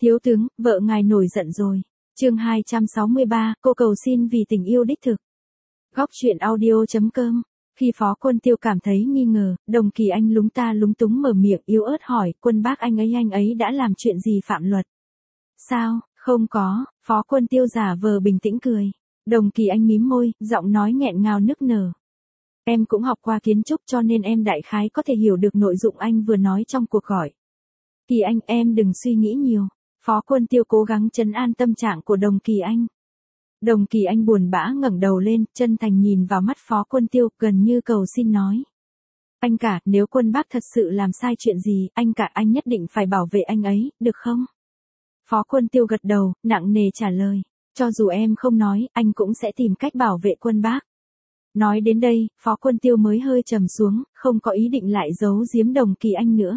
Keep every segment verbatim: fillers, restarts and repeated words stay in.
Thiếu tướng, vợ ngài nổi giận rồi. Chương hai trăm sáu mươi ba, cô cầu xin vì tình yêu đích thực. Góc truyện audio chấm com. Khi Phó Quân Tiêu cảm thấy nghi ngờ, Đồng Kỳ Anh lúng ta lúng túng mở miệng yếu ớt hỏi, Quân bác anh ấy anh ấy đã làm chuyện gì phạm luật? Sao, không có, Phó Quân Tiêu giả vờ bình tĩnh cười. Đồng Kỳ Anh mím môi, giọng nói nghẹn ngào nức nở. Em cũng học qua kiến trúc cho nên em đại khái có thể hiểu được nội dụng anh vừa nói trong cuộc gọi. Kỳ Anh, em đừng suy nghĩ nhiều. Phó Quân Tiêu cố gắng trấn an tâm trạng của Đồng Kỳ Anh. Đồng Kỳ Anh buồn bã ngẩng đầu lên, chân thành nhìn vào mắt Phó Quân Tiêu, gần như cầu xin nói. Anh cả, nếu Quân bác thật sự làm sai chuyện gì, anh cả anh nhất định phải bảo vệ anh ấy, được không? Phó Quân Tiêu gật đầu, nặng nề trả lời. Cho dù em không nói, anh cũng sẽ tìm cách bảo vệ Quân bác. Nói đến đây, Phó Quân Tiêu mới hơi trầm xuống, không có ý định lại giấu giếm Đồng Kỳ Anh nữa.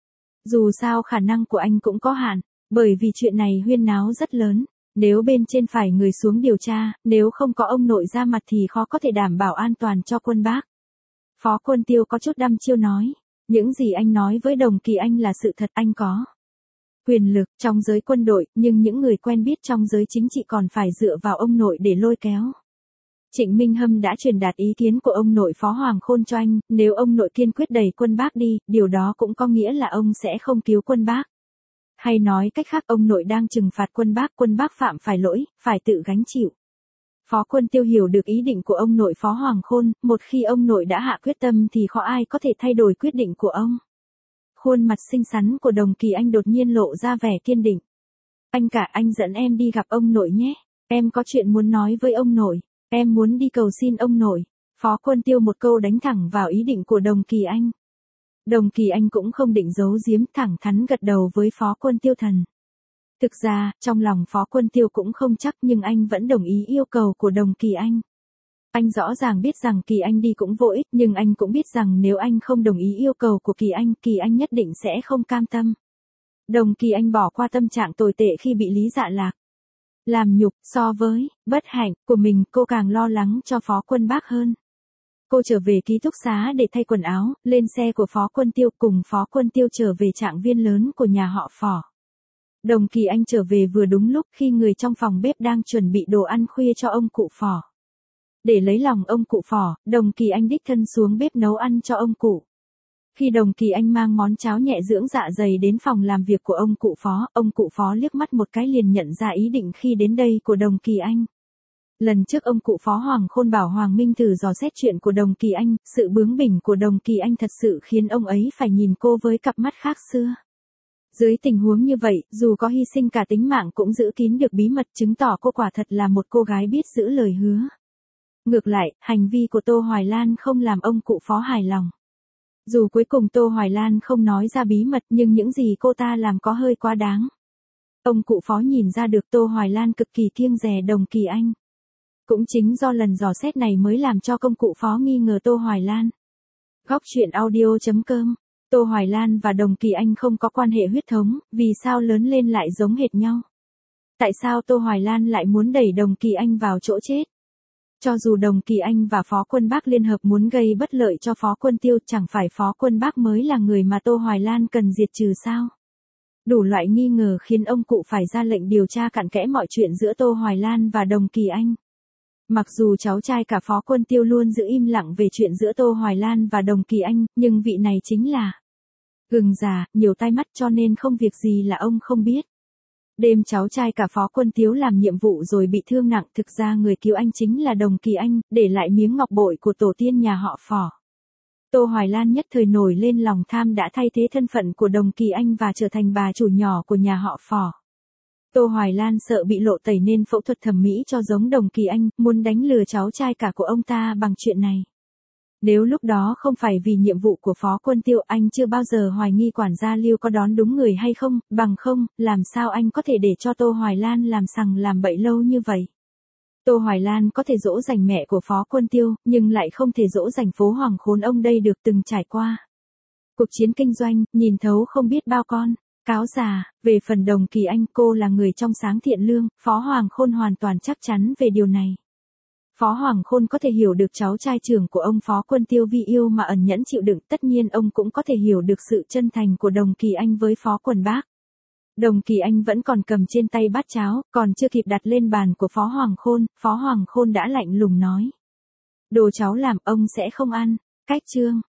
Dù sao khả năng của anh cũng có hạn, bởi vì chuyện này huyên náo rất lớn. Nếu bên trên phải người xuống điều tra, nếu không có ông nội ra mặt thì khó có thể đảm bảo an toàn cho Quân bác. Phó Quân Tiêu có chút đăm chiêu nói, những gì anh nói với Đồng Kỳ Anh là sự thật, anh có quyền lực trong giới quân đội, nhưng những người quen biết trong giới chính trị còn phải dựa vào ông nội để lôi kéo. Trịnh Minh Hâm đã truyền đạt ý kiến của ông nội Phó Hoàng Khôn cho anh, nếu ông nội kiên quyết đẩy Quân bác đi, điều đó cũng có nghĩa là ông sẽ không cứu Quân bác. Hay nói cách khác, ông nội đang trừng phạt Quân bác, Quân bác phạm phải lỗi, phải tự gánh chịu. Phó Quân Tiêu hiểu được ý định của ông nội Phó Hoàng Khôn, một khi ông nội đã hạ quyết tâm thì khó ai có thể thay đổi quyết định của ông. Khuôn mặt xinh xắn của Đồng Kỳ Anh đột nhiên lộ ra vẻ kiên định. Anh cả, anh dẫn em đi gặp ông nội nhé, em có chuyện muốn nói với ông nội, em muốn đi cầu xin ông nội. Phó Quân Tiêu một câu đánh thẳng vào ý định của Đồng Kỳ Anh. Đồng Kỳ Anh cũng không định giấu giếm, thẳng thắn gật đầu với Phó Quân Tiêu thần. Thực ra, trong lòng Phó Quân Tiêu cũng không chắc nhưng anh vẫn đồng ý yêu cầu của Đồng Kỳ Anh. Anh rõ ràng biết rằng Kỳ Anh đi cũng vô ích, nhưng anh cũng biết rằng nếu anh không đồng ý yêu cầu của Kỳ Anh, Kỳ Anh nhất định sẽ không cam tâm. Đồng Kỳ Anh bỏ qua tâm trạng tồi tệ khi bị Lý Dạ Lạc làm nhục, so với bất hạnh của mình, cô càng lo lắng cho Phó Quân bác hơn. Cô trở về ký túc xá để thay quần áo, lên xe của Phó Quân Tiêu cùng Phó Quân Tiêu trở về trạng viên lớn của nhà họ Phò. Đồng Kỳ Anh trở về vừa đúng lúc khi người trong phòng bếp đang chuẩn bị đồ ăn khuya cho ông cụ Phò. Để lấy lòng ông cụ Phò, Đồng Kỳ Anh đích thân xuống bếp nấu ăn cho ông cụ. Khi Đồng Kỳ Anh mang món cháo nhẹ dưỡng dạ dày đến phòng làm việc của ông cụ Phó, ông cụ Phó liếc mắt một cái liền nhận ra ý định khi đến đây của Đồng Kỳ Anh. Lần trước ông cụ Phó Hoàng Khôn bảo Hoàng Minh thử dò xét chuyện của Đồng Kỳ Anh, sự bướng bỉnh của Đồng Kỳ Anh thật sự khiến ông ấy phải nhìn cô với cặp mắt khác xưa. Dưới tình huống như vậy, dù có hy sinh cả tính mạng cũng giữ kín được bí mật, chứng tỏ cô quả thật là một cô gái biết giữ lời hứa. Ngược lại, hành vi của Tô Hoài Lan không làm ông cụ Phó hài lòng. Dù cuối cùng Tô Hoài Lan không nói ra bí mật nhưng những gì cô ta làm có hơi quá đáng. Ông cụ Phó nhìn ra được Tô Hoài Lan cực kỳ kiêng dè Đồng Kỳ Anh. Cũng chính do lần dò xét này mới làm cho công cụ Phó nghi ngờ Tô Hoài Lan. Góc truyện audio chấm com. Tô Hoài Lan và Đồng Kỳ Anh không có quan hệ huyết thống, vì sao lớn lên lại giống hệt nhau? Tại sao Tô Hoài Lan lại muốn đẩy Đồng Kỳ Anh vào chỗ chết? Cho dù Đồng Kỳ Anh và Phó Quân bác liên hợp muốn gây bất lợi cho Phó Quân Tiêu, chẳng phải Phó Quân bác mới là người mà Tô Hoài Lan cần diệt trừ sao? Đủ loại nghi ngờ khiến ông cụ phải ra lệnh điều tra cặn kẽ mọi chuyện giữa Tô Hoài Lan và Đồng Kỳ Anh. Mặc dù cháu trai cả Phó Quân Tiêu luôn giữ im lặng về chuyện giữa Tô Hoài Lan và Đồng Kỳ Anh, nhưng vị này chính là gừng già, nhiều tai mắt cho nên không việc gì là ông không biết. Đêm cháu trai cả Phó Quân Tiếu làm nhiệm vụ rồi bị thương nặng, thực ra người cứu anh chính là Đồng Kỳ Anh, để lại miếng ngọc bội của tổ tiên nhà họ Phò. Tô Hoài Lan nhất thời nổi lên lòng tham đã thay thế thân phận của Đồng Kỳ Anh và trở thành bà chủ nhỏ của nhà họ Phò. Tô Hoài Lan sợ bị lộ tẩy nên phẫu thuật thẩm mỹ cho giống Đồng Kỳ Anh, muốn đánh lừa cháu trai cả của ông ta bằng chuyện này. Nếu lúc đó không phải vì nhiệm vụ của Phó Quân Tiêu, anh chưa bao giờ hoài nghi quản gia Lưu có đón đúng người hay không, bằng không, làm sao anh có thể để cho Tô Hoài Lan làm sằng làm bậy lâu như vậy. Tô Hoài Lan có thể dỗ dành mẹ của Phó Quân Tiêu, nhưng lại không thể dỗ dành phố Hoàng Khôn ông đây được từng trải qua. Cuộc chiến kinh doanh, nhìn thấu không biết bao con, cáo già, về phần Đồng Kỳ Anh cô là người trong sáng thiện lương, Phó Hoàng Khôn hoàn toàn chắc chắn về điều này. Phó Hoàng Khôn có thể hiểu được cháu trai trưởng của ông Phó Quân Tiêu vì yêu mà ẩn nhẫn chịu đựng, tất nhiên ông cũng có thể hiểu được sự chân thành của Đồng Kỳ Anh với Phó Quân bác. Đồng Kỳ Anh vẫn còn cầm trên tay bát cháo, còn chưa kịp đặt lên bàn của Phó Hoàng Khôn, Phó Hoàng Khôn đã lạnh lùng nói. Đồ cháu làm ông sẽ không ăn, cách chương.